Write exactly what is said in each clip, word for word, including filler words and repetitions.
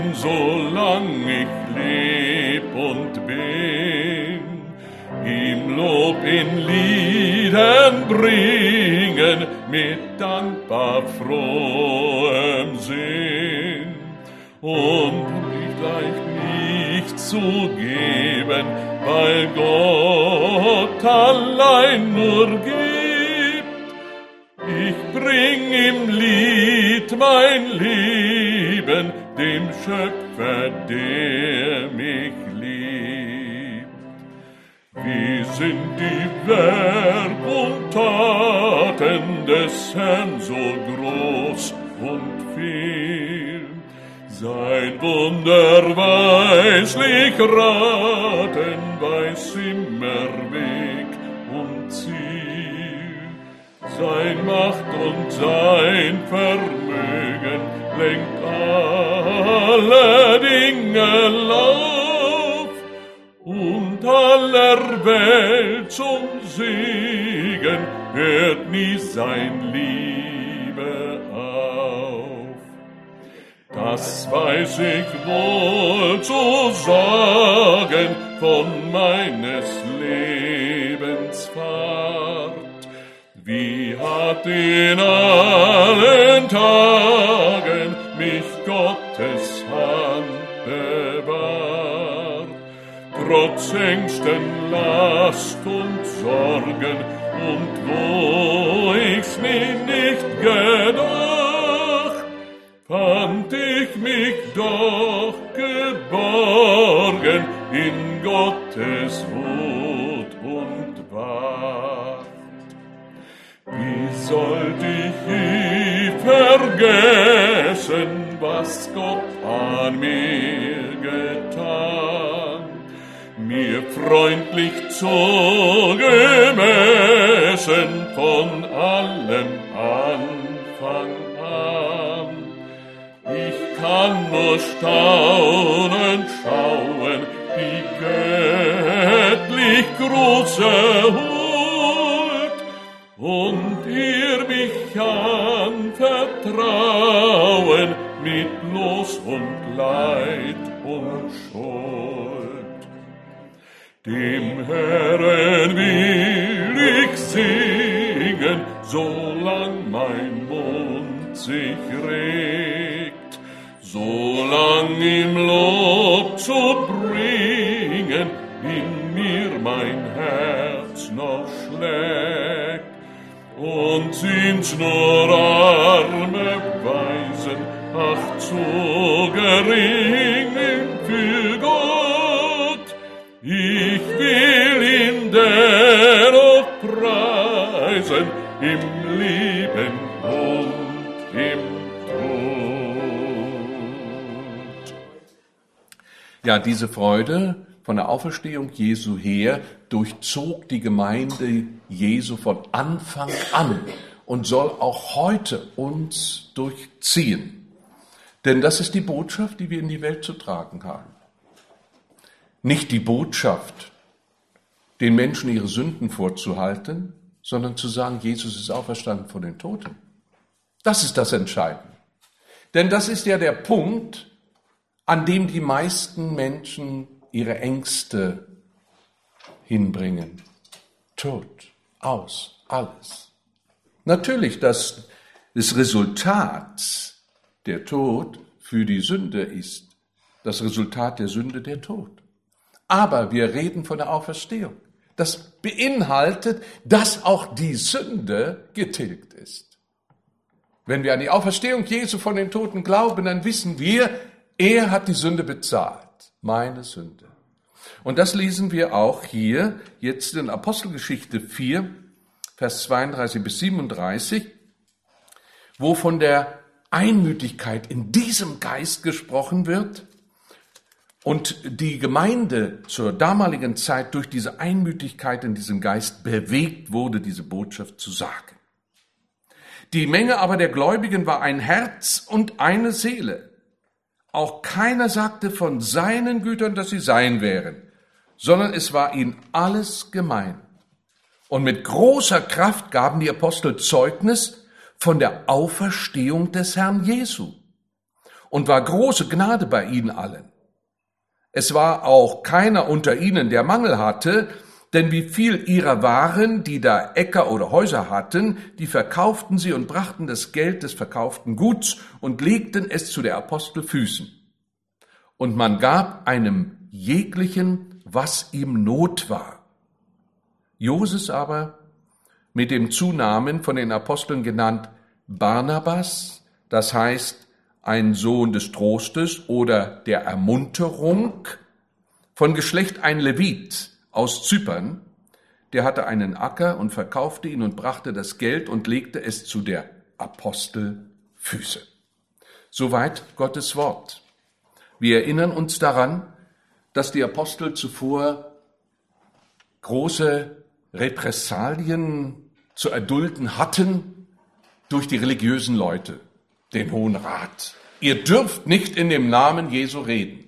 ihm, solang ich leb und bin, ihm Lob in Liedern bringen, mit dankbar frohem Sinn. Und ich leicht nicht zu geben, weil Gott allein nur gibt. Ich bring im Lied mein Leben, dem Schöpfer, der mich liebt. Wie sind die Werk und Taten des Herrn so groß und viel. Sein Wunder weislich raten, weiß immer Weg und Ziel. Sein Macht und sein Vermögen lenkt alle Dinge Lauf und aller Welt zum Segen hört nie sein Liebe auf. Das weiß ich wohl zu sagen von meines Lebens Fahrt. Wie hat in allen Tagen mich Gottes Hand bewahrt, trotz Ängsten, Last und Sorgen, und wo ich's mir nicht gedacht, fand ich mich doch geborgen in Gottes Hut und Wacht. Wie sollt ich je vergessen, was Gott an mir getan, mir freundlich zugemessen von allem Anfang an. Ich kann nur staunend schauen, die göttlich große Huld, und ihr mich anvertrauen mit Los und Leid und Schuld. Dem Herrn will ich singen, solang mein Mund sich regt, solang ihm Lob zu bringen in mir mein Herz noch schlägt. Und sind's nur arme Weisen, ach zu gering für Gott, ich will ihn dennoch preisen im Leben und im Tod. Ja, diese Freude von der Auferstehung Jesu her durchzog die Gemeinde Jesu von Anfang an und soll auch heute uns durchziehen. Denn das ist die Botschaft, die wir in die Welt zu tragen haben. Nicht die Botschaft, den Menschen ihre Sünden vorzuhalten, sondern zu sagen, Jesus ist auferstanden von den Toten. Das ist das Entscheidende. Denn das ist ja der Punkt, an dem die meisten Menschen ihre Ängste hinbringen. Tod, aus, alles. Natürlich, dass das Resultat der Tod für die Sünde ist. Das Resultat der Sünde der Tod. Aber wir reden von der Auferstehung. Das beinhaltet, dass auch die Sünde getilgt ist. Wenn wir an die Auferstehung Jesu von den Toten glauben, dann wissen wir, er hat die Sünde bezahlt. Meine Sünde. Und das lesen wir auch hier, jetzt in Apostelgeschichte vier, Vers zweiunddreißig bis siebenunddreißig, wo von der Einmütigkeit in diesem Geist gesprochen wird und die Gemeinde zur damaligen Zeit durch diese Einmütigkeit in diesem Geist bewegt wurde, diese Botschaft zu sagen. Die Menge aber der Gläubigen war ein Herz und eine Seele. Auch keiner sagte von seinen Gütern, dass sie sein wären, sondern es war ihnen alles gemein. Und mit großer Kraft gaben die Apostel Zeugnis von der Auferstehung des Herrn Jesu. und war große Gnade bei ihnen allen. Es war auch keiner unter ihnen, der Mangel hatte, denn wie viel ihrer waren, die da Äcker oder Häuser hatten, die verkauften sie und brachten das Geld des verkauften Guts und legten es zu der Apostel Füßen. Und man gab einem jeglichen, was ihm Not war. Joses aber, mit dem Zunamen von den Aposteln genannt Barnabas, das heißt ein Sohn des Trostes oder der Ermunterung, von Geschlecht ein Levit aus Zypern, der hatte einen Acker und verkaufte ihn und brachte das Geld und legte es zu der Apostel Füße. Soweit Gottes Wort. Wir erinnern uns daran, dass die Apostel zuvor große Repressalien zu erdulden hatten durch die religiösen Leute, den Hohen Rat. Ihr dürft nicht in dem Namen Jesu reden.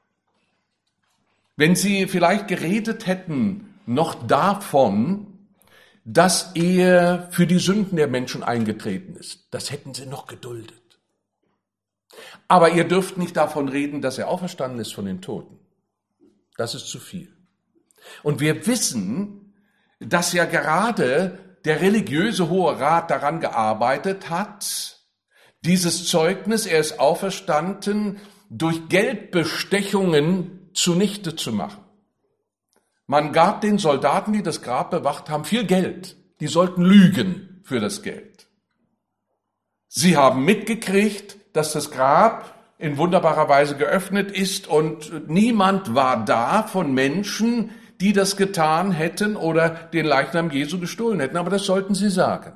Wenn sie vielleicht geredet hätten noch davon, dass er für die Sünden der Menschen eingetreten ist, das hätten sie noch geduldet. Aber ihr dürft nicht davon reden, dass er auferstanden ist von den Toten. Das ist zu viel. Und wir wissen, dass ja gerade der religiöse Hohe Rat daran gearbeitet hat, dieses Zeugnis, er ist auferstanden, durch Geldbestechungen zunichte zu machen. Man gab den Soldaten, die das Grab bewacht haben, viel Geld. Die sollten lügen für das Geld. Sie haben mitgekriegt, dass das Grab in wunderbarer Weise geöffnet ist und niemand war da von Menschen, die das getan hätten oder den Leichnam Jesu gestohlen hätten. Aber das sollten sie sagen.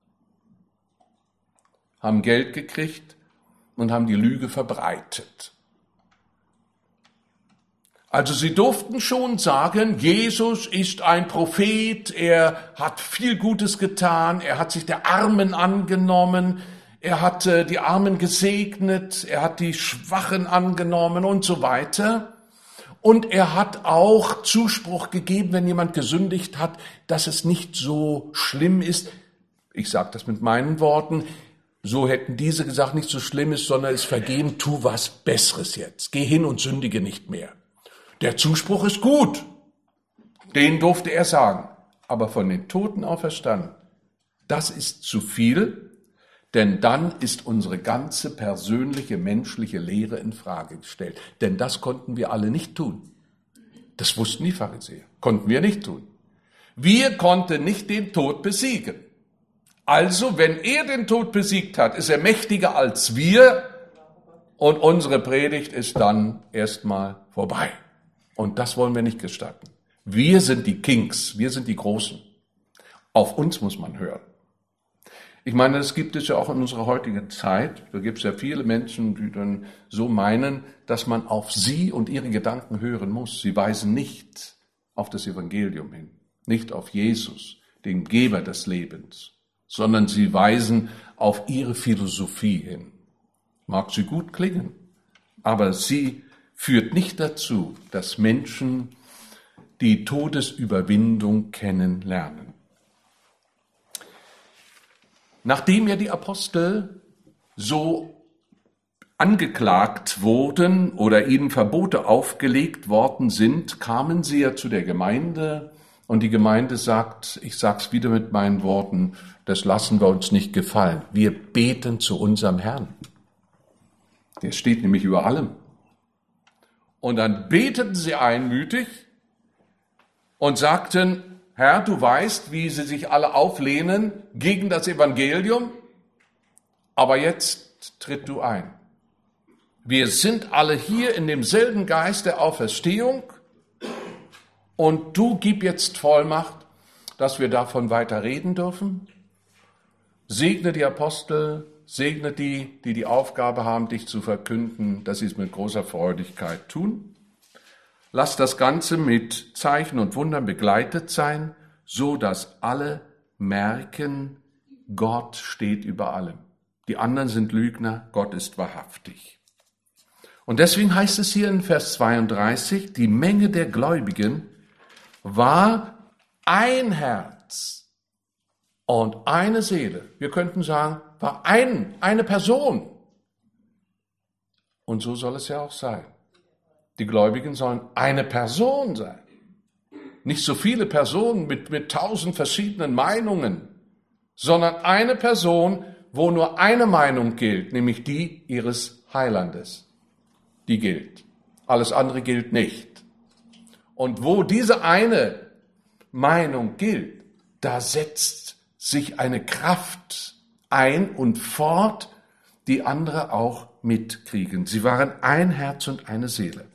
Haben Geld gekriegt und haben die Lüge verbreitet. Also sie durften schon sagen, Jesus ist ein Prophet, er hat viel Gutes getan, er hat sich der Armen angenommen, er hat die Armen gesegnet, er hat die Schwachen angenommen und so weiter. Und er hat auch Zuspruch gegeben, wenn jemand gesündigt hat, dass es nicht so schlimm ist. Ich sage das mit meinen Worten. So hätten diese gesagt, nicht so schlimm ist, sondern ist vergeben, tu was Besseres jetzt. Geh hin und sündige nicht mehr. Der Zuspruch ist gut. Den durfte er sagen. Aber von den Toten auferstanden, das ist zu viel, denn dann ist unsere ganze persönliche, menschliche Lehre in Frage gestellt. Denn das konnten wir alle nicht tun. Das wussten die Pharisäer. Konnten wir nicht tun. Wir konnten nicht den Tod besiegen. Also, wenn er den Tod besiegt hat, ist er mächtiger als wir und unsere Predigt ist dann erstmal vorbei. Und das wollen wir nicht gestatten. Wir sind die Kings, wir sind die Großen. Auf uns muss man hören. Ich meine, das gibt es ja auch in unserer heutigen Zeit. Da gibt es ja viele Menschen, die dann so meinen, dass man auf sie und ihre Gedanken hören muss. Sie weisen nicht auf das Evangelium hin, nicht auf Jesus, den Geber des Lebens, sondern sie weisen auf ihre Philosophie hin. Mag sie gut klingen, aber sie führt nicht dazu, dass Menschen die Todesüberwindung kennenlernen. Nachdem ja die Apostel so angeklagt wurden oder ihnen Verbote aufgelegt worden sind, kamen sie ja zu der Gemeinde und die Gemeinde sagt, ich sag's wieder mit meinen Worten, das lassen wir uns nicht gefallen. Wir beten zu unserem Herrn. Der steht nämlich über allem. Und dann beteten sie einmütig und sagten, Herr, du weißt, wie sie sich alle auflehnen gegen das Evangelium, aber jetzt tritt du ein. Wir sind alle hier in demselben Geist der Auferstehung und du gib jetzt Vollmacht, dass wir davon weiter reden dürfen. Segne die Apostel, segne die, die die Aufgabe haben, dich zu verkünden, dass sie es mit großer Freudigkeit tun. Lass das Ganze mit Zeichen und Wundern begleitet sein, so dass alle merken, Gott steht über allem. Die anderen sind Lügner, Gott ist wahrhaftig. Und deswegen heißt es hier in Vers zweiunddreißig, die Menge der Gläubigen war ein Herz und eine Seele. Wir könnten sagen, war ein, eine Person. Und so soll es ja auch sein. Die Gläubigen sollen eine Person sein. Nicht so viele Personen mit, mit tausend verschiedenen Meinungen, sondern eine Person, wo nur eine Meinung gilt, nämlich die ihres Heilandes. Die gilt. Alles andere gilt nicht. Und wo diese eine Meinung gilt, da setzt sich eine Kraft ein und fort, die andere auch mitkriegen. Sie waren ein Herz und eine Seele.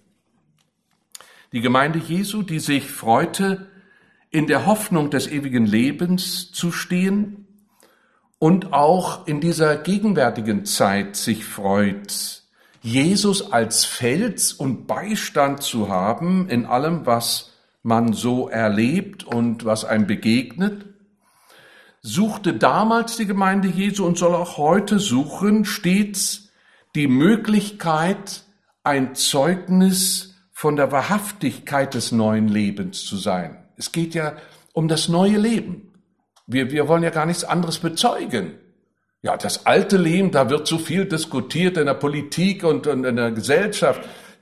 Die Gemeinde Jesu, die sich freute, in der Hoffnung des ewigen Lebens zu stehen und auch in dieser gegenwärtigen Zeit sich freut, Jesus als Fels und Beistand zu haben in allem, was man so erlebt und was einem begegnet, suchte damals die Gemeinde Jesu und soll auch heute suchen, stets die Möglichkeit, ein Zeugnis von der Wahrhaftigkeit des neuen Lebens zu sein. Es geht ja um das neue Leben. Wir, wir wollen ja gar nichts anderes bezeugen. Ja, das alte Leben, da wird so viel diskutiert in der Politik und, und in der Gesellschaft.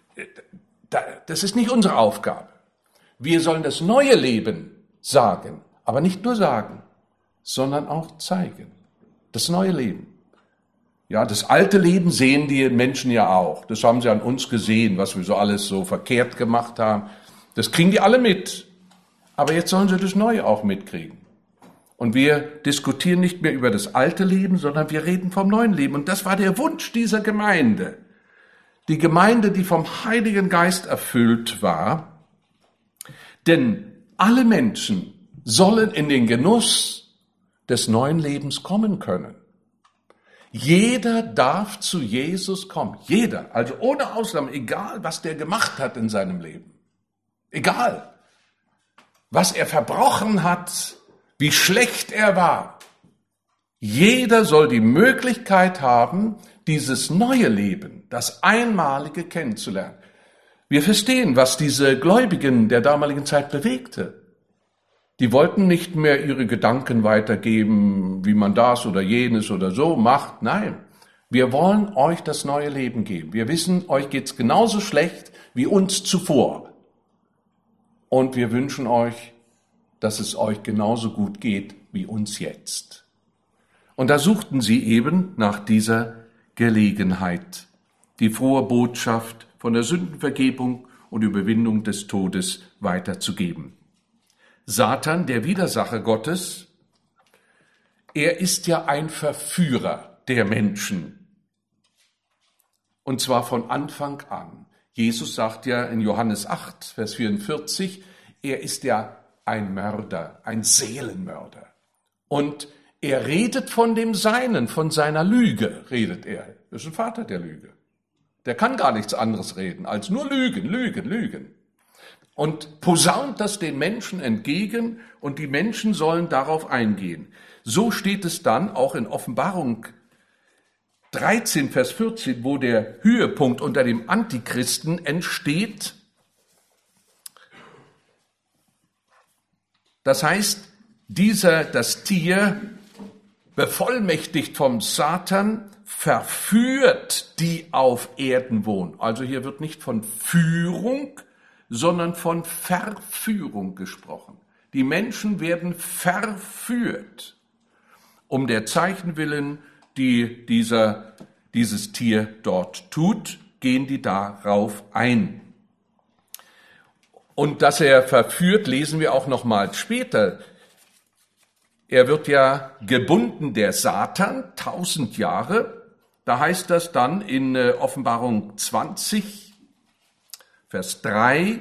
Das ist nicht unsere Aufgabe. Wir sollen das neue Leben sagen, aber nicht nur sagen, sondern auch zeigen. Das neue Leben. Ja, das alte Leben sehen die Menschen ja auch. Das haben sie an uns gesehen, was wir so alles so verkehrt gemacht haben. Das kriegen die alle mit. Aber jetzt sollen sie das Neue auch mitkriegen. Und wir diskutieren nicht mehr über das alte Leben, sondern wir reden vom neuen Leben. Und das war der Wunsch dieser Gemeinde. Die Gemeinde, die vom Heiligen Geist erfüllt war. Denn alle Menschen sollen in den Genuss des neuen Lebens kommen können. Jeder darf zu Jesus kommen. Jeder. Also ohne Ausnahme. Egal, was der gemacht hat in seinem Leben. Egal. Was er verbrochen hat. Wie schlecht er war. Jeder soll die Möglichkeit haben, dieses neue Leben, das Einmalige kennenzulernen. Wir verstehen, was diese Gläubigen der damaligen Zeit bewegte. Die wollten nicht mehr ihre Gedanken weitergeben, wie man das oder jenes oder so macht. Nein, wir wollen euch das neue Leben geben. Wir wissen, euch geht's genauso schlecht wie uns zuvor. Und wir wünschen euch, dass es euch genauso gut geht wie uns jetzt. Und da suchten sie eben nach dieser Gelegenheit, die frohe Botschaft von der Sündenvergebung und Überwindung des Todes weiterzugeben. Satan, der Widersacher Gottes, er ist ja ein Verführer der Menschen. Und zwar von Anfang an. Jesus sagt ja in Johannes acht, Vers vierundvierzig, er ist ja ein Mörder, ein Seelenmörder. Und er redet von dem Seinen, von seiner Lüge redet er. Das ist ein Vater der Lüge. Der kann gar nichts anderes reden, als nur Lügen, Lügen, Lügen. Und posaunt das den Menschen entgegen und die Menschen sollen darauf eingehen. So steht es dann auch in Offenbarung dreizehn, Vers vierzehn, wo der Höhepunkt unter dem Antichristen entsteht. Das heißt, dieser, das Tier, bevollmächtigt vom Satan, verführt die auf Erden wohnen. Also hier wird nicht von Führung, sondern von Verführung gesprochen. Die Menschen werden verführt, um der Zeichen willen, die dieser, dieses Tier dort tut, gehen die darauf ein. Und dass er verführt, lesen wir auch nochmals später. Er wird ja gebunden, der Satan, tausend Jahre. Da heißt das dann in Offenbarung zwanzig, Vers drei,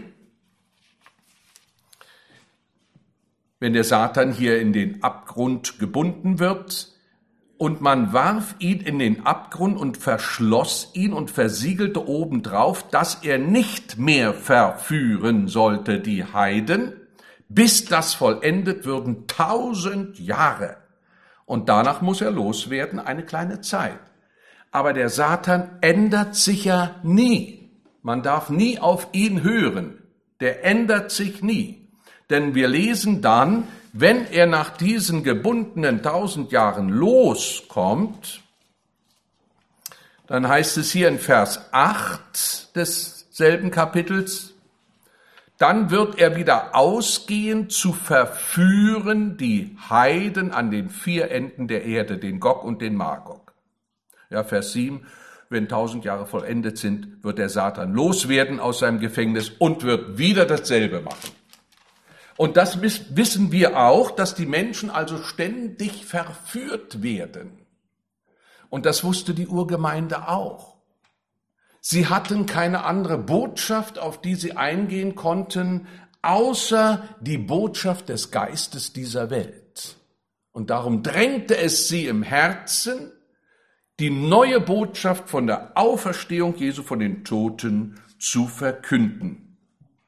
wenn der Satan hier in den Abgrund gebunden wird, und man warf ihn in den Abgrund und verschloss ihn und versiegelte obendrauf, dass er nicht mehr verführen sollte die Heiden, bis das vollendet würden tausend Jahre. Und danach muss er loswerden, eine kleine Zeit. Aber der Satan ändert sich ja nie. Man darf nie auf ihn hören. Der ändert sich nie. Denn wir lesen dann, wenn er nach diesen gebundenen tausend Jahren loskommt, Dann heißt es hier in Vers acht desselben Kapitels, dann wird er wieder ausgehen, zu verführen die Heiden an den vier Enden der Erde, den Gog und den Magog. Ja, Vers sieben, wenn tausend Jahre vollendet sind, wird der Satan loswerden aus seinem Gefängnis und wird wieder dasselbe machen. Und das wissen wir auch, dass die Menschen also ständig verführt werden. Und das wusste die Urgemeinde auch. Sie hatten keine andere Botschaft, auf die sie eingehen konnten, außer die Botschaft des Geistes dieser Welt. Und darum drängte es sie im Herzen, die neue Botschaft von der Auferstehung Jesu von den Toten zu verkünden.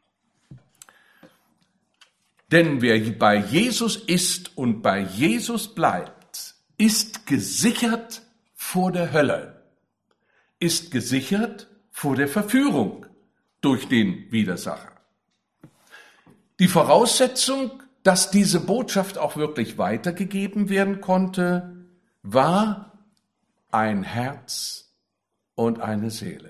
Denn wer bei Jesus ist und bei Jesus bleibt, ist gesichert vor der Hölle, ist gesichert vor der Verführung durch den Widersacher. Die Voraussetzung, dass diese Botschaft auch wirklich weitergegeben werden konnte, war ein Herz und eine Seele.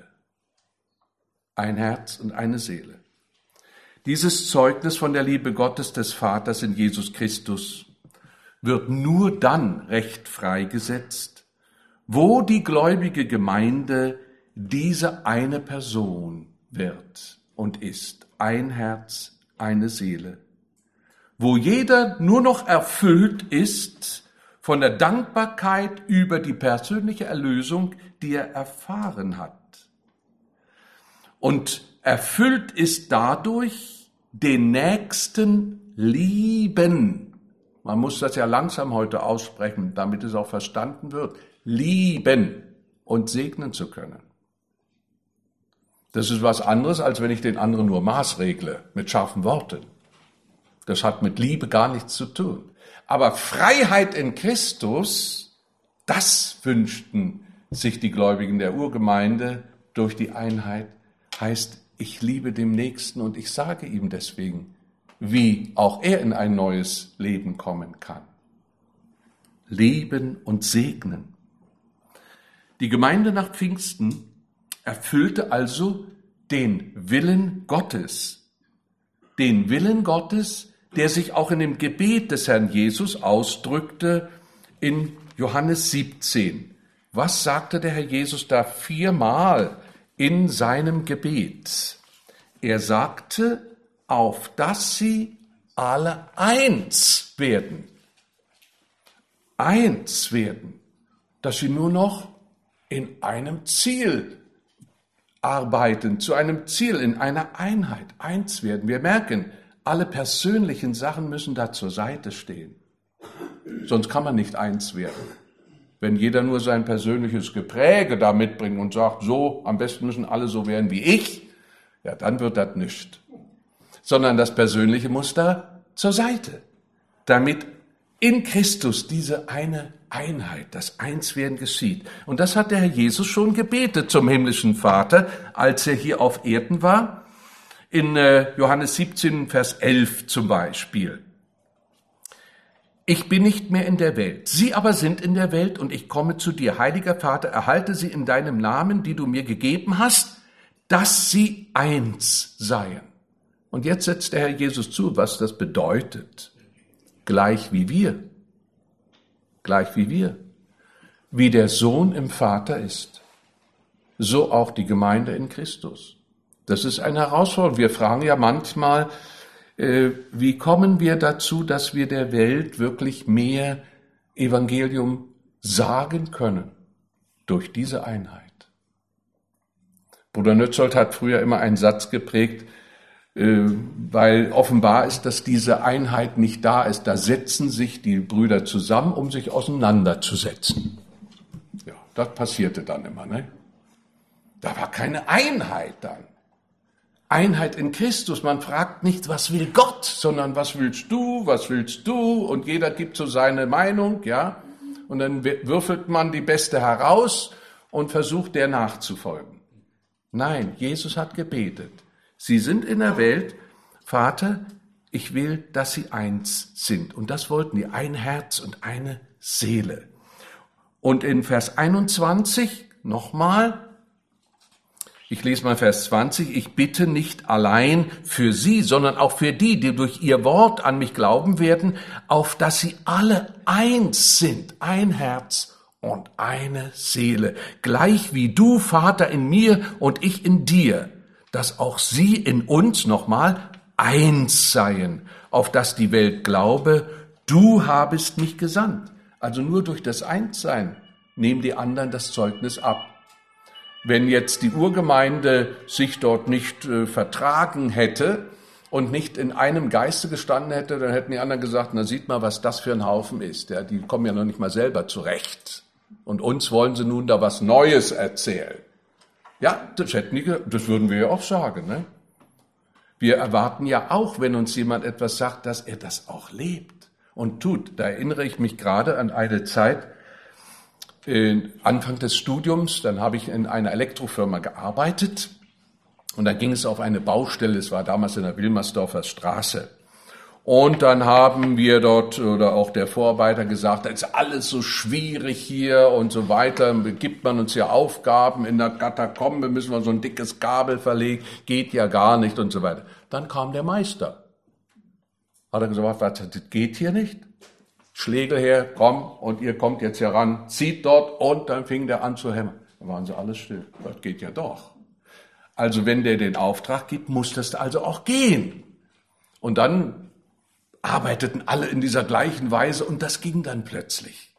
Ein Herz und eine Seele. Dieses Zeugnis von der Liebe Gottes des Vaters in Jesus Christus wird nur dann recht freigesetzt, wo die gläubige Gemeinde diese eine Person wird und ist. Ein Herz, eine Seele. Wo jeder nur noch erfüllt ist von der Dankbarkeit über die persönliche Erlösung, die er erfahren hat. Und erfüllt ist dadurch, den Nächsten lieben. Man muss das ja langsam heute aussprechen, damit es auch verstanden wird. Lieben und segnen zu können. Das ist was anderes, als wenn ich den anderen nur maßregle mit scharfen Worten. Das hat mit Liebe gar nichts zu tun. Aber Freiheit in Christus, das wünschten sich die Gläubigen der Urgemeinde durch die Einheit, heißt, ich liebe dem Nächsten und ich sage ihm deswegen, wie auch er in ein neues Leben kommen kann. Lieben und segnen. Die Gemeinde nach Pfingsten erfüllte also den Willen Gottes. Den Willen Gottes, der sich auch in dem Gebet des Herrn Jesus ausdrückte in Johannes siebzehn. Was sagte der Herr Jesus da viermal in seinem Gebet? Er sagte, auf dass sie alle eins werden. Eins werden. Dass sie nur noch in einem Ziel arbeiten, zu einem Ziel, in einer Einheit, eins werden. Wir merken, alle persönlichen Sachen müssen da zur Seite stehen. Sonst kann man nicht eins werden. Wenn jeder nur sein persönliches Gepräge da mitbringt und sagt, so, am besten müssen alle so werden wie ich, ja, dann wird das nichts. Sondern das Persönliche muss da zur Seite, damit in Christus diese eine Einheit, das Einswerden geschieht. Und das hat der Herr Jesus schon gebetet zum himmlischen Vater, als er hier auf Erden war. In Johannes siebzehn, Vers elf zum Beispiel. Ich bin nicht mehr in der Welt, sie aber sind in der Welt und ich komme zu dir. Heiliger Vater, erhalte sie in deinem Namen, die du mir gegeben hast, dass sie eins seien. Und jetzt setzt der Herr Jesus zu, was das bedeutet. Gleich wie wir. Gleich wie wir. Wie der Sohn im Vater ist, so auch die Gemeinde in Christus. Das ist eine Herausforderung. Wir fragen ja manchmal, äh, wie kommen wir dazu, dass wir der Welt wirklich mehr Evangelium sagen können? Durch diese Einheit. Bruder Nötzold hat früher immer einen Satz geprägt, äh, weil offenbar ist, dass diese Einheit nicht da ist. Da setzen sich die Brüder zusammen, um sich auseinanderzusetzen. Ja, das passierte dann immer, ne? Da war keine Einheit dann. Einheit in Christus. Man fragt nicht, was will Gott, sondern was willst du, was willst du? Und jeder gibt so seine Meinung, ja. Und dann würfelt man die beste heraus und versucht, der nachzufolgen. Nein, Jesus hat gebetet. Sie sind in der Welt. Vater, ich will, dass sie eins sind. Und das wollten die, ein Herz und eine Seele. Und in Vers einundzwanzig nochmal. Ich lese mal Vers zwanzig. Ich bitte nicht allein für sie, sondern auch für die, die durch ihr Wort an mich glauben werden, auf dass sie alle eins sind, ein Herz und eine Seele. Gleich wie du, Vater, in mir und ich in dir, dass auch sie in uns, nochmal, eins seien, auf dass die Welt glaube, du habest mich gesandt. Also nur durch das Einssein nehmen die anderen das Zeugnis ab. Wenn jetzt die Urgemeinde sich dort nicht äh, vertragen hätte und nicht in einem Geiste gestanden hätte, dann hätten die anderen gesagt, na sieht mal, was das für ein Haufen ist. Ja, die kommen ja noch nicht mal selber zurecht. Und uns wollen sie nun da was Neues erzählen. Ja, das, hätten die, das würden wir ja auch sagen. Ne? Wir erwarten ja auch, wenn uns jemand etwas sagt, dass er das auch lebt und tut. Da erinnere ich mich gerade an eine Zeit, Anfang des Studiums, dann habe ich in einer Elektrofirma gearbeitet und da ging es auf eine Baustelle, es war damals in der Wilmersdorfer Straße. Und dann haben wir dort oder auch der Vorarbeiter gesagt, das ist alles so schwierig hier und so weiter, gibt man uns ja Aufgaben in der Katakombe, müssen wir so ein dickes Kabel verlegen, geht ja gar nicht und so weiter. Dann kam der Meister. Hat er gesagt, was, das geht hier nicht? Schlägel her, komm, und ihr kommt jetzt heran, zieht dort, und dann fing der an zu hämmern. Dann waren sie alles still. Das geht ja doch. Also wenn der den Auftrag gibt, muss das also auch gehen. Und dann arbeiteten alle in dieser gleichen Weise, und das ging dann plötzlich.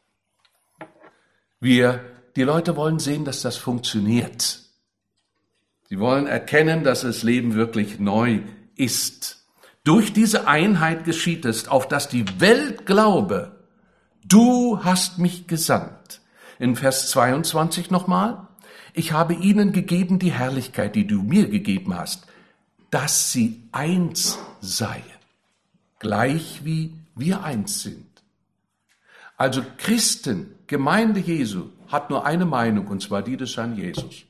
Wir, die Leute wollen sehen, dass das funktioniert. Sie wollen erkennen, dass das Leben wirklich neu ist. Durch diese Einheit geschieht es, auf dass die Welt glaube, du hast mich gesandt. In Vers zweiundzwanzig nochmal, ich habe ihnen gegeben die Herrlichkeit, die du mir gegeben hast, dass sie eins seien, gleich wie wir eins sind. Also Christen, Gemeinde Jesu, hat nur eine Meinung, und zwar die des Herrn Jesus.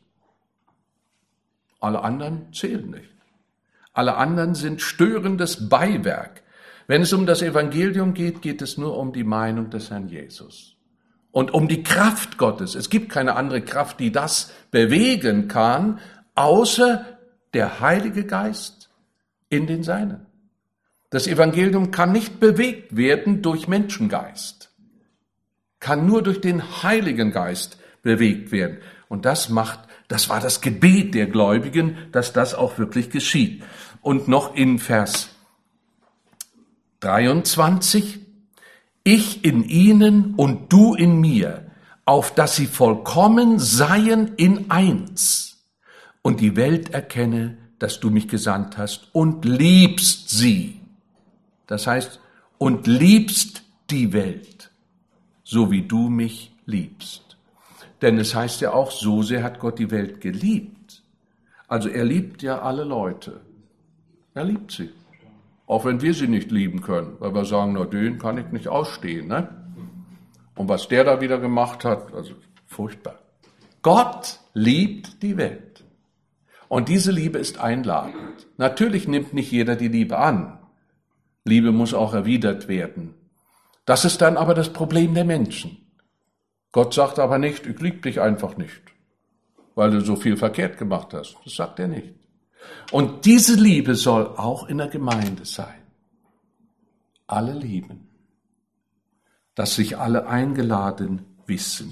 Alle anderen zählen nicht. Alle anderen sind störendes Beiwerk. Wenn es um das Evangelium geht, geht es nur um die Meinung des Herrn Jesus und um die Kraft Gottes. Es gibt keine andere Kraft, die das bewegen kann, außer der Heilige Geist in den Seinen. Das Evangelium kann nicht bewegt werden durch Menschengeist, kann nur durch den Heiligen Geist bewegt werden. Und das macht, das war das Gebet der Gläubigen, dass das auch wirklich geschieht. Und noch in Vers dreiundzwanzig, ich in ihnen und du in mir, auf dass sie vollkommen seien in eins und die Welt erkenne, dass du mich gesandt hast und liebst sie. Das heißt, und liebst die Welt, so wie du mich liebst. Denn es heißt ja auch, so sehr hat Gott die Welt geliebt. Also er liebt ja alle Leute. Er liebt sie. Auch wenn wir sie nicht lieben können, weil wir sagen, na, den kann ich nicht ausstehen. Ne? Und was der da wieder gemacht hat, also furchtbar. Gott liebt die Welt. Und diese Liebe ist einladend. Natürlich nimmt nicht jeder die Liebe an. Liebe muss auch erwidert werden. Das ist dann aber das Problem der Menschen. Gott sagt aber nicht, ich liebe dich einfach nicht, weil du so viel verkehrt gemacht hast. Das sagt er nicht. Und diese Liebe soll auch in der Gemeinde sein. Alle lieben, dass sich alle eingeladen wissen.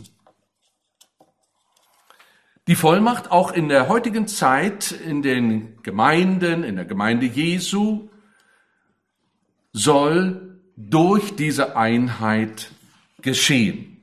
Die Vollmacht auch in der heutigen Zeit in den Gemeinden, in der Gemeinde Jesu, soll durch diese Einheit geschehen.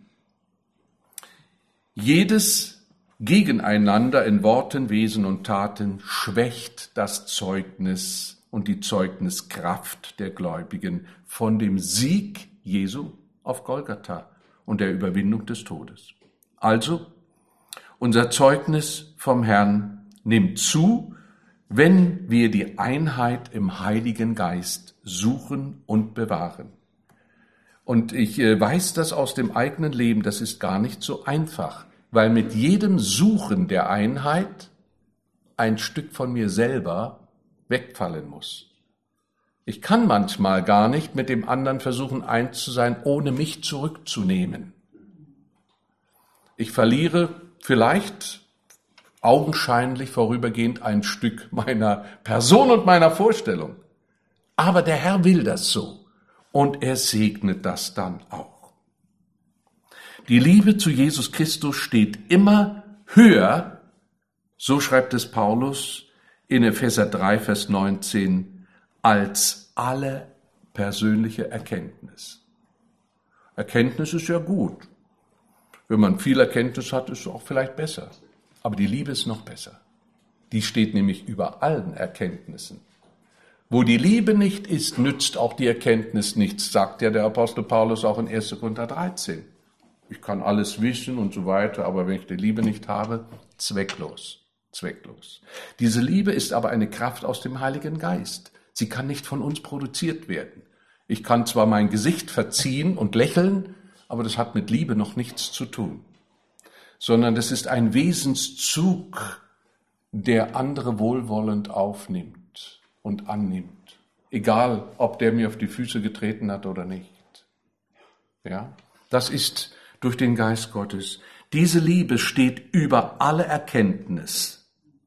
Jedes Gegeneinander in Worten, Wesen und Taten schwächt das Zeugnis und die Zeugniskraft der Gläubigen von dem Sieg Jesu auf Golgatha und der Überwindung des Todes. Also, unser Zeugnis vom Herrn nimmt zu, wenn wir die Einheit im Heiligen Geist suchen und bewahren. Und ich weiß das aus dem eigenen Leben, das ist gar nicht so einfach. Weil mit jedem Suchen der Einheit ein Stück von mir selber wegfallen muss. Ich kann manchmal gar nicht mit dem anderen versuchen, eins zu sein, ohne mich zurückzunehmen. Ich verliere vielleicht augenscheinlich vorübergehend ein Stück meiner Person und meiner Vorstellung. Aber der Herr will das so und er segnet das dann auch. Die Liebe zu Jesus Christus steht immer höher, so schreibt es Paulus in Epheser drei, Vers neunzehn, als alle persönliche Erkenntnis. Erkenntnis ist ja gut. Wenn man viel Erkenntnis hat, ist es auch vielleicht besser. Aber die Liebe ist noch besser. Die steht nämlich über allen Erkenntnissen. Wo die Liebe nicht ist, nützt auch die Erkenntnis nichts, sagt ja der Apostel Paulus auch in erster Korinther dreizehn. Ich kann alles wissen und so weiter, aber wenn ich die Liebe nicht habe, zwecklos, zwecklos. Diese Liebe ist aber eine Kraft aus dem Heiligen Geist. Sie kann nicht von uns produziert werden. Ich kann zwar mein Gesicht verziehen und lächeln, aber das hat mit Liebe noch nichts zu tun. Sondern das ist ein Wesenszug, der andere wohlwollend aufnimmt und annimmt. Egal, ob der mir auf die Füße getreten hat oder nicht. Ja, das ist durch den Geist Gottes. Diese Liebe steht über alle Erkenntnis.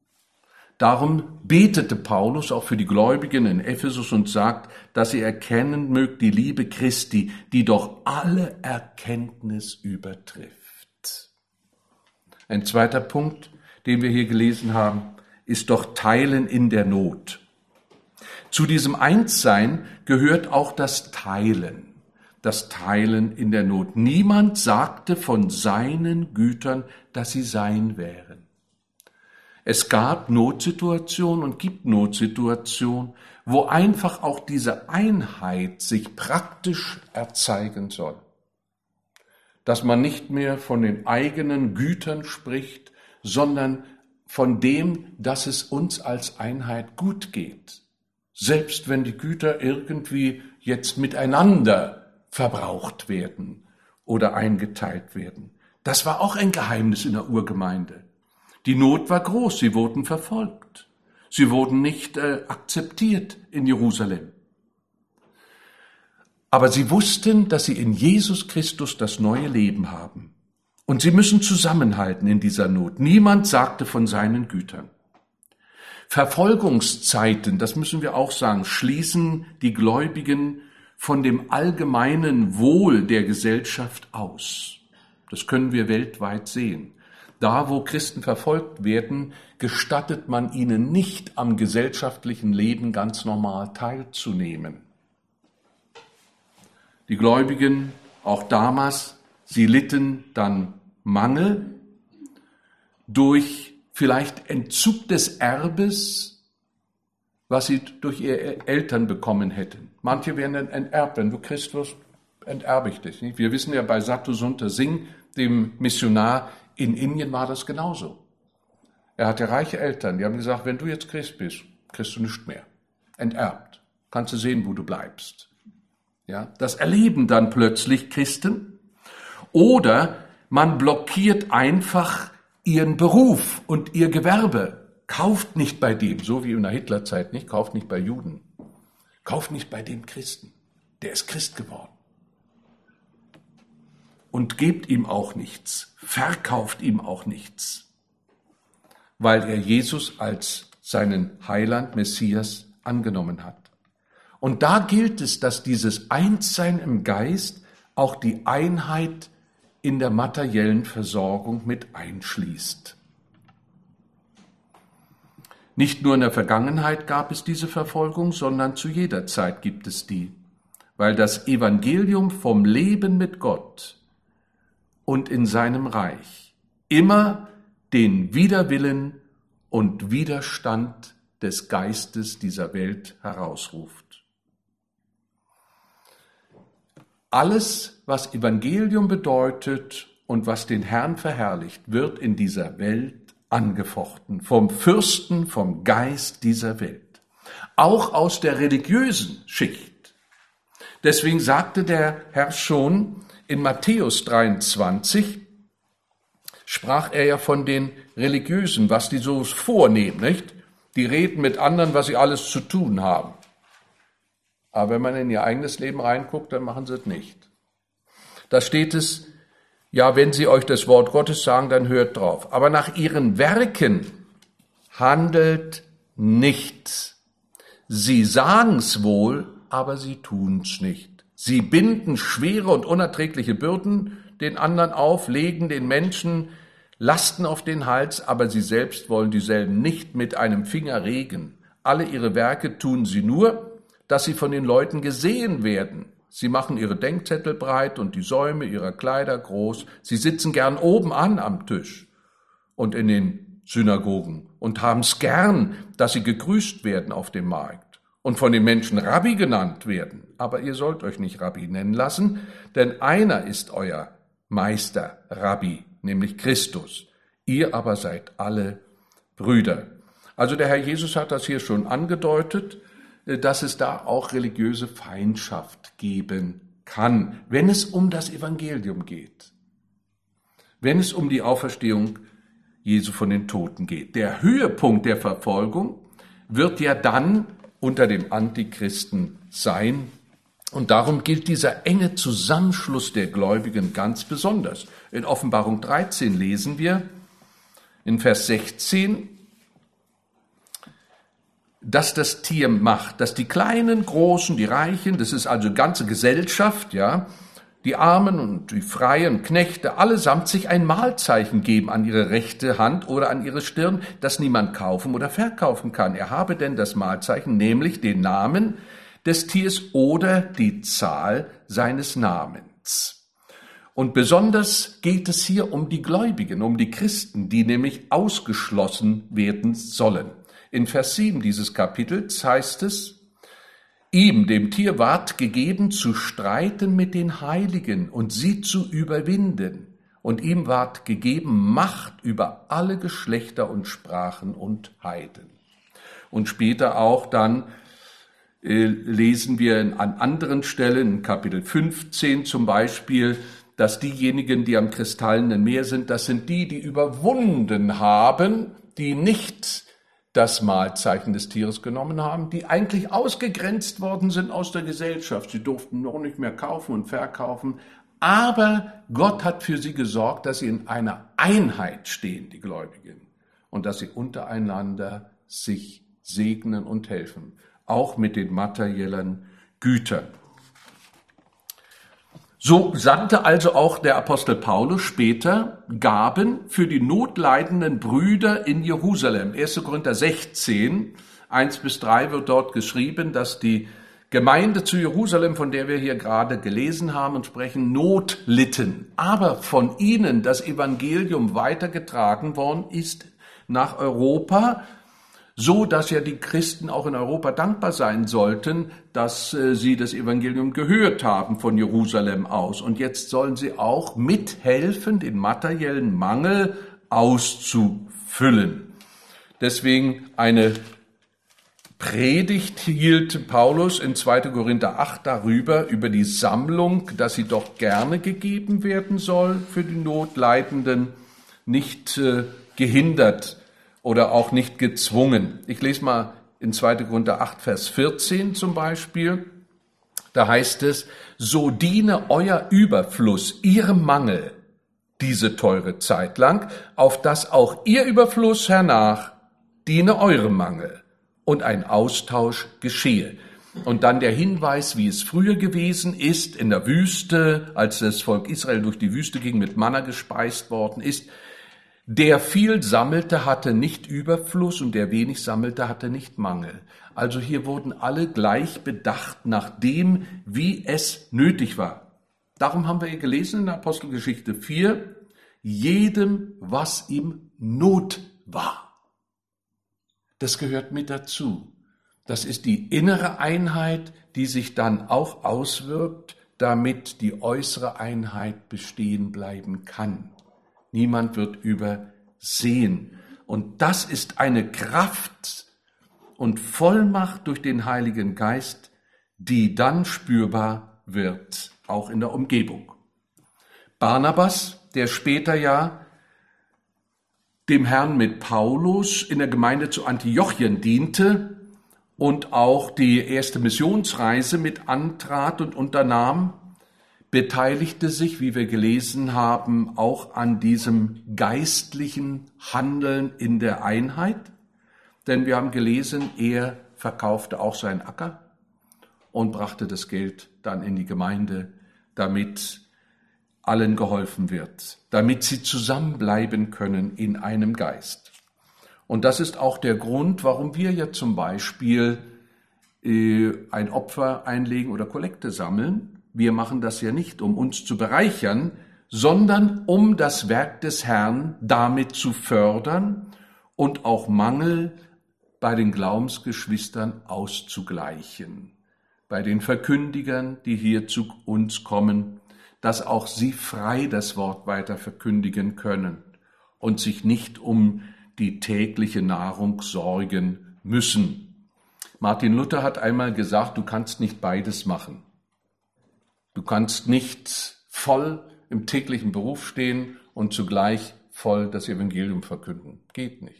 Darum betete Paulus auch für die Gläubigen in Ephesus und sagt, dass ihr erkennen mögt die Liebe Christi, die doch alle Erkenntnis übertrifft. Ein zweiter Punkt, den wir hier gelesen haben, ist doch Teilen in der Not. Zu diesem Einssein gehört auch das Teilen, das Teilen in der Not. Niemand sagte von seinen Gütern, dass sie sein wären. Es gab Notsituationen und gibt Notsituationen, wo einfach auch diese Einheit sich praktisch erzeigen soll. Dass man nicht mehr von den eigenen Gütern spricht, sondern von dem, dass es uns als Einheit gut geht. Selbst wenn die Güter irgendwie jetzt miteinander verbraucht werden oder eingeteilt werden. Das war auch ein Geheimnis in der Urgemeinde. Die Not war groß, sie wurden verfolgt. Sie wurden nicht äh, akzeptiert in Jerusalem. Aber sie wussten, dass sie in Jesus Christus das neue Leben haben. Und sie müssen zusammenhalten in dieser Not. Niemand sagte von seinen Gütern. Verfolgungszeiten, das müssen wir auch sagen, schließen die Gläubigen von dem allgemeinen Wohl der Gesellschaft aus. Das können wir weltweit sehen. Da, wo Christen verfolgt werden, gestattet man ihnen nicht, am gesellschaftlichen Leben ganz normal teilzunehmen. Die Gläubigen, auch damals, sie litten dann Mangel durch vielleicht Entzug des Erbes, was sie durch ihre Eltern bekommen hätten. Manche werden dann enterbt. Wenn du Christ wirst, enterbe ich dich. Nicht? Wir wissen ja, bei Sattusanta Singh, dem Missionar in Indien, war das genauso. Er hatte reiche Eltern, die haben gesagt, wenn du jetzt Christ bist, kriegst du nichts mehr. Enterbt. Kannst du sehen, wo du bleibst. Ja, das erleben dann plötzlich Christen. Oder man blockiert einfach ihren Beruf und ihr Gewerbe. Kauft nicht bei dem, so wie in der Hitlerzeit nicht, kauft nicht bei Juden. Kauft nicht bei dem Christen. Der ist Christ geworden. Und gebt ihm auch nichts, verkauft ihm auch nichts, weil er Jesus als seinen Heiland, Messias, angenommen hat. Und da gilt es, dass dieses Einssein im Geist auch die Einheit in der materiellen Versorgung mit einschließt. Nicht nur in der Vergangenheit gab es diese Verfolgung, sondern zu jeder Zeit gibt es die, weil das Evangelium vom Leben mit Gott und in seinem Reich immer den Widerwillen und Widerstand des Geistes dieser Welt herausruft. Alles, was Evangelium bedeutet und was den Herrn verherrlicht, wird in dieser Welt angefochten, vom Fürsten, vom Geist dieser Welt, auch aus der religiösen Schicht. Deswegen sagte der Herr schon in Matthäus dreiundzwanzig, sprach er ja von den Religiösen, was die so vornehmen, nicht? Die reden mit anderen, was sie alles zu tun haben. Aber wenn man in ihr eigenes Leben reinguckt, dann machen sie es nicht. Da steht es, Ja, wenn sie euch das Wort Gottes sagen, dann hört drauf. Aber nach ihren Werken handelt nichts. Sie sagen's wohl, aber sie tun's nicht. Sie binden schwere und unerträgliche Bürden den anderen auf, legen den Menschen Lasten auf den Hals, aber sie selbst wollen dieselben nicht mit einem Finger regen. Alle ihre Werke tun sie nur, dass sie von den Leuten gesehen werden. Sie machen ihre Denkzettel breit und die Säume ihrer Kleider groß. Sie sitzen gern oben an am Tisch und in den Synagogen und haben's gern, dass sie gegrüßt werden auf dem Markt und von den Menschen Rabbi genannt werden. Aber ihr sollt euch nicht Rabbi nennen lassen, denn einer ist euer Meister, Rabbi, nämlich Christus. Ihr aber seid alle Brüder. Also der Herr Jesus hat das hier schon angedeutet, dass es da auch religiöse Feindschaft geben kann, wenn es um das Evangelium geht, wenn es um die Auferstehung Jesu von den Toten geht. Der Höhepunkt der Verfolgung wird ja dann unter dem Antichristen sein. Und darum gilt dieser enge Zusammenschluss der Gläubigen ganz besonders. In Offenbarung dreizehn lesen wir in Vers sechzehn, dass das Tier macht, dass die Kleinen, Großen, die Reichen, das ist also ganze Gesellschaft, ja, die Armen und die freien Knechte, allesamt sich ein Mahlzeichen geben an ihre rechte Hand oder an ihre Stirn, das niemand kaufen oder verkaufen kann. Er habe denn das Mahlzeichen, nämlich den Namen des Tiers oder die Zahl seines Namens. Und besonders geht es hier um die Gläubigen, um die Christen, die nämlich ausgeschlossen werden sollen. In Vers sieben dieses Kapitels heißt es, ihm, dem Tier, ward gegeben, zu streiten mit den Heiligen und sie zu überwinden. Und ihm ward gegeben Macht über alle Geschlechter und Sprachen und Heiden. Und später auch dann äh, lesen wir an anderen Stellen, in Kapitel fünfzehn zum Beispiel, dass diejenigen, die am kristallenen Meer sind, das sind die, die überwunden haben, die nicht das Mahlzeichen des Tieres genommen haben, die eigentlich ausgegrenzt worden sind aus der Gesellschaft. Sie durften noch nicht mehr kaufen und verkaufen, aber Gott hat für sie gesorgt, dass sie in einer Einheit stehen, die Gläubigen, und dass sie untereinander sich segnen und helfen, auch mit den materiellen Gütern. So sandte also auch der Apostel Paulus später Gaben für die notleidenden Brüder in Jerusalem. erster Korinther sechzehn, eins bis drei wird dort geschrieben, dass die Gemeinde zu Jerusalem, von der wir hier gerade gelesen haben und sprechen, Not litten. Aber von ihnen das Evangelium weitergetragen worden ist nach Europa, so dass ja die Christen auch in Europa dankbar sein sollten, dass äh, sie das Evangelium gehört haben von Jerusalem aus. Und jetzt sollen sie auch mithelfen, den materiellen Mangel auszufüllen. Deswegen eine Predigt hielt Paulus in zweiter Korinther acht darüber, über die Sammlung, dass sie doch gerne gegeben werden soll für die Notleidenden, nicht äh, gehindert oder auch nicht gezwungen. Ich lese mal in zweiter Korinther acht, Vers vierzehn zum Beispiel. Da heißt es, so diene euer Überfluss ihrem Mangel diese teure Zeit lang, auf dass auch ihr Überfluss hernach diene eurem Mangel und ein Austausch geschehe. Und dann der Hinweis, wie es früher gewesen ist in der Wüste, als das Volk Israel durch die Wüste ging, mit Manna gespeist worden ist. Der viel sammelte, hatte nicht Überfluss und der wenig sammelte, hatte nicht Mangel. Also hier wurden alle gleich bedacht nach dem, wie es nötig war. Darum haben wir hier gelesen in der Apostelgeschichte vier, jedem, was ihm Not war. Das gehört mit dazu. Das ist die innere Einheit, die sich dann auch auswirkt, damit die äußere Einheit bestehen bleiben kann. Niemand wird übersehen. Und das ist eine Kraft und Vollmacht durch den Heiligen Geist, die dann spürbar wird, auch in der Umgebung. Barnabas, der später ja dem Herrn mit Paulus in der Gemeinde zu Antiochien diente und auch die erste Missionsreise mit antrat und unternahm, beteiligte sich, wie wir gelesen haben, auch an diesem geistlichen Handeln in der Einheit. Denn wir haben gelesen, er verkaufte auch seinen Acker und brachte das Geld dann in die Gemeinde, damit allen geholfen wird, damit sie zusammenbleiben können in einem Geist. Und das ist auch der Grund, warum wir ja zum Beispiel äh, ein Opfer einlegen oder Kollekte sammeln. Wir machen das ja nicht, um uns zu bereichern, sondern um das Werk des Herrn damit zu fördern und auch Mangel bei den Glaubensgeschwistern auszugleichen, bei den Verkündigern, die hier zu uns kommen, dass auch sie frei das Wort weiter verkündigen können und sich nicht um die tägliche Nahrung sorgen müssen. Martin Luther hat einmal gesagt, du kannst nicht beides machen. Du kannst nicht voll im täglichen Beruf stehen und zugleich voll das Evangelium verkünden. Geht nicht.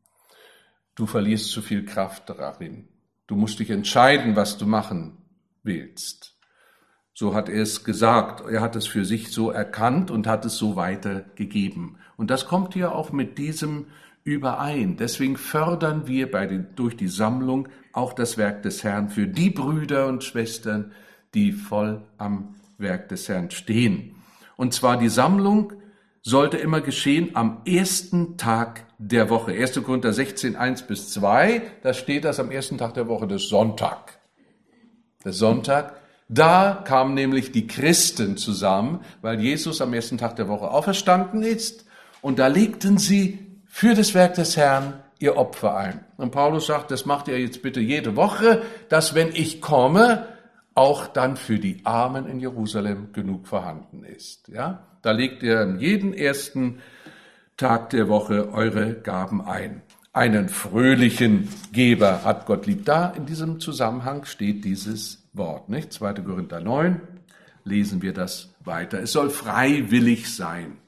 Du verlierst zu viel Kraft darin. Du musst dich entscheiden, was du machen willst. So hat er es gesagt. Er hat es für sich so erkannt und hat es so weitergegeben. Und das kommt hier auch mit diesem überein. Deswegen fördern wir bei den, durch die Sammlung auch das Werk des Herrn für die Brüder und Schwestern, die voll am Werk des Herrn stehen. Und zwar die Sammlung sollte immer geschehen am ersten Tag der Woche. erster Korinther sechzehn, eins bis zwei, da steht das am ersten Tag der Woche, das ist Sonntag. Der Sonntag, da kamen nämlich die Christen zusammen, weil Jesus am ersten Tag der Woche auferstanden ist. Und da legten sie für das Werk des Herrn ihr Opfer ein. Und Paulus sagt, das macht ihr jetzt bitte jede Woche, dass wenn ich komme, auch dann für die Armen in Jerusalem genug vorhanden ist. Ja, da legt ihr an jeden ersten Tag der Woche eure Gaben ein. Einen fröhlichen Geber hat Gott lieb. Da in diesem Zusammenhang steht dieses Wort, nicht? zweiter Korinther neun, lesen wir das weiter. Es soll freiwillig sein.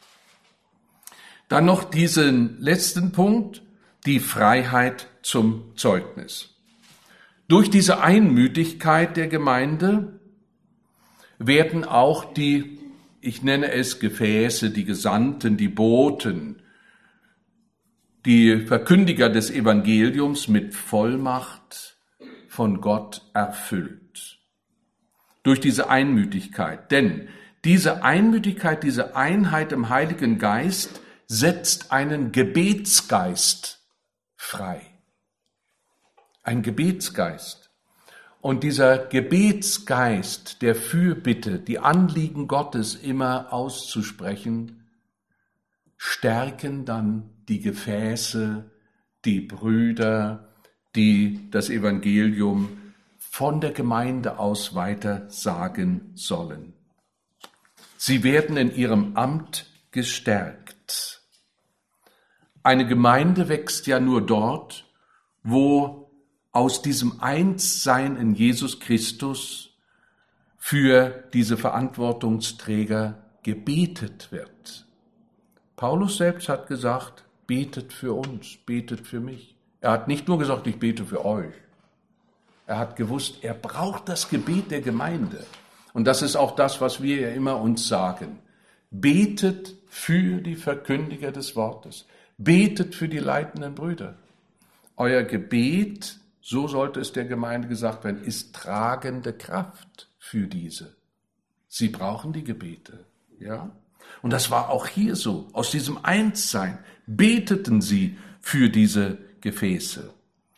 Dann noch diesen letzten Punkt, die Freiheit zum Zeugnis. Durch diese Einmütigkeit der Gemeinde werden auch die, ich nenne es Gefäße, die Gesandten, die Boten, die Verkündiger des Evangeliums mit Vollmacht von Gott erfüllt. Durch diese Einmütigkeit. Denn diese Einmütigkeit, diese Einheit im Heiligen Geist setzt einen Gebetsgeist frei. Ein Gebetsgeist. Und dieser Gebetsgeist der Fürbitte, die Anliegen Gottes immer auszusprechen, stärken dann die Gefäße, die Brüder, die das Evangelium von der Gemeinde aus weiter sagen sollen. Sie werden in ihrem Amt gestärkt. Eine Gemeinde wächst ja nur dort, wo aus diesem Einssein in Jesus Christus für diese Verantwortungsträger gebetet wird. Paulus selbst hat gesagt, betet für uns, betet für mich. Er hat nicht nur gesagt, ich bete für euch. Er hat gewusst, er braucht das Gebet der Gemeinde. Und das ist auch das, was wir ja immer uns sagen. Betet für die Verkündiger des Wortes. Betet für die leitenden Brüder. Euer Gebet, so sollte es der Gemeinde gesagt werden, ist tragende Kraft für diese. Sie brauchen die Gebete, ja? Und das war auch hier so. Aus diesem Einssein beteten sie für diese Gefäße.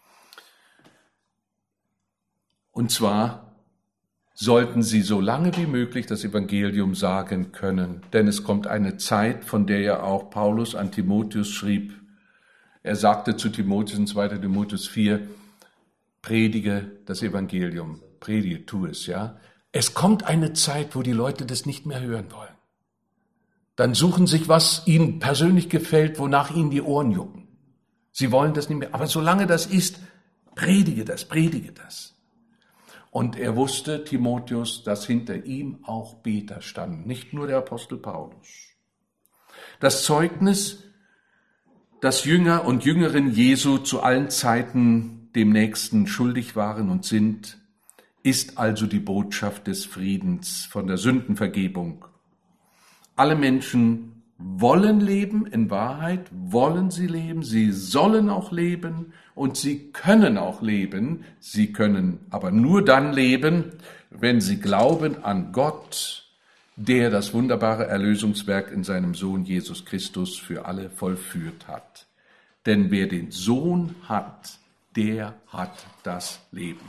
Und zwar sollten sie so lange wie möglich das Evangelium sagen können. Denn es kommt eine Zeit, von der ja auch Paulus an Timotheus schrieb. Er sagte zu Timotheus in zweiter Timotheus vier, predige das Evangelium, predige, tu es, ja. Es kommt eine Zeit, wo die Leute das nicht mehr hören wollen. Dann suchen sich, was ihnen persönlich gefällt, wonach ihnen die Ohren jucken. Sie wollen das nicht mehr. Aber solange das ist, predige das, predige das. Und er wusste, Timotheus, dass hinter ihm auch Beter standen, nicht nur der Apostel Paulus. Das Zeugnis, dass Jünger und Jüngerinnen Jesu zu allen Zeiten dem Nächsten schuldig waren und sind, ist also die Botschaft des Friedens, von der Sündenvergebung. Alle Menschen wollen leben, in Wahrheit wollen sie leben, sie sollen auch leben und sie können auch leben. Sie können aber nur dann leben, wenn sie glauben an Gott, der das wunderbare Erlösungswerk in seinem Sohn Jesus Christus für alle vollführt hat. Denn wer den Sohn hat, der hat das Leben.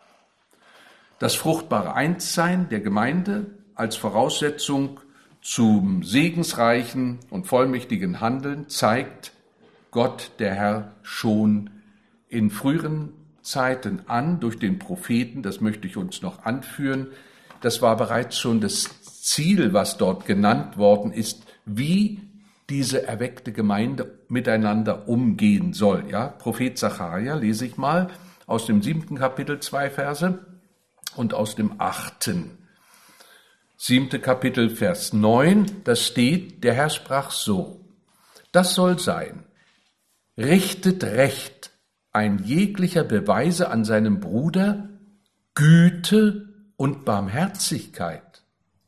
Das fruchtbare Einssein der Gemeinde als Voraussetzung zum segensreichen und vollmächtigen Handeln zeigt Gott, der Herr, schon in früheren Zeiten an durch den Propheten. Das möchte ich uns noch anführen. Das war bereits schon das Ziel, was dort genannt worden ist, wie diese erweckte Gemeinde miteinander umgehen soll. Ja, Prophet Sacharja, lese ich mal aus dem siebten Kapitel zwei Verse und aus dem achten. Siebte Kapitel, Vers neun, da steht, der Herr sprach so: Das soll sein, richtet Recht ein jeglicher Beweise an seinem Bruder, Güte und Barmherzigkeit.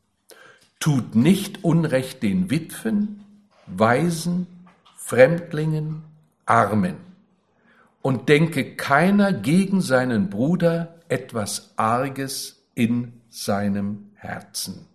Tut nicht Unrecht den Witwen, Waisen, Fremdlingen, Armen und denke keiner gegen seinen Bruder etwas Arges in seinem Herzen.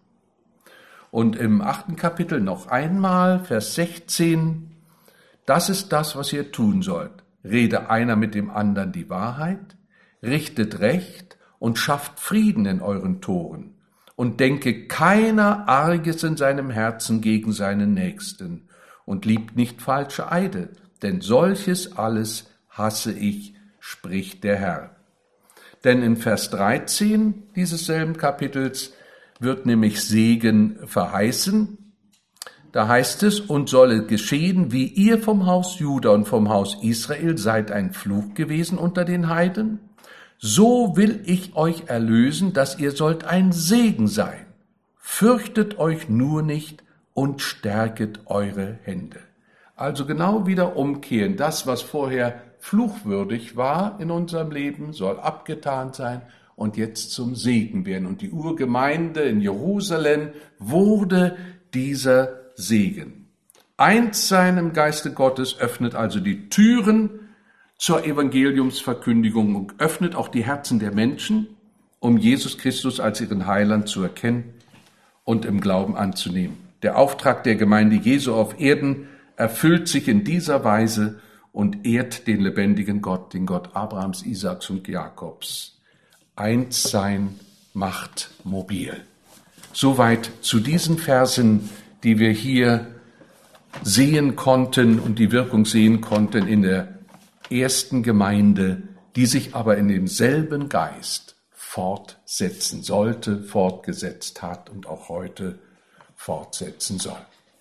Und im achten Kapitel noch einmal, Vers sechzehn, das ist das, was ihr tun sollt. Rede einer mit dem anderen die Wahrheit, richtet Recht und schafft Frieden in euren Toren und denke keiner Arges in seinem Herzen gegen seinen Nächsten und liebt nicht falsche Eide, denn solches alles hasse ich, spricht der Herr. Denn in Vers dreizehn dieses selben Kapitels wird nämlich Segen verheißen. Da heißt es, und solle geschehen, wie ihr vom Haus Juda und vom Haus Israel seid ein Fluch gewesen unter den Heiden, so will ich euch erlösen, dass ihr sollt ein Segen sein. Fürchtet euch nur nicht und stärket eure Hände. Also genau wieder umkehren. Das, was vorher fluchwürdig war in unserem Leben, soll abgetan sein und jetzt zum Segen werden. Und die Urgemeinde in Jerusalem wurde dieser Segen. Einssein im Geiste Gottes öffnet also die Türen zur Evangeliumsverkündigung und öffnet auch die Herzen der Menschen, um Jesus Christus als ihren Heiland zu erkennen und im Glauben anzunehmen. Der Auftrag der Gemeinde Jesu auf Erden erfüllt sich in dieser Weise und ehrt den lebendigen Gott, den Gott Abrahams, Isaaks und Jakobs. Einssein macht mobil. Soweit zu diesen Versen, die wir hier sehen konnten und die Wirkung sehen konnten in der ersten Gemeinde, die sich aber in demselben Geist fortsetzen sollte, fortgesetzt hat und auch heute fortsetzen soll.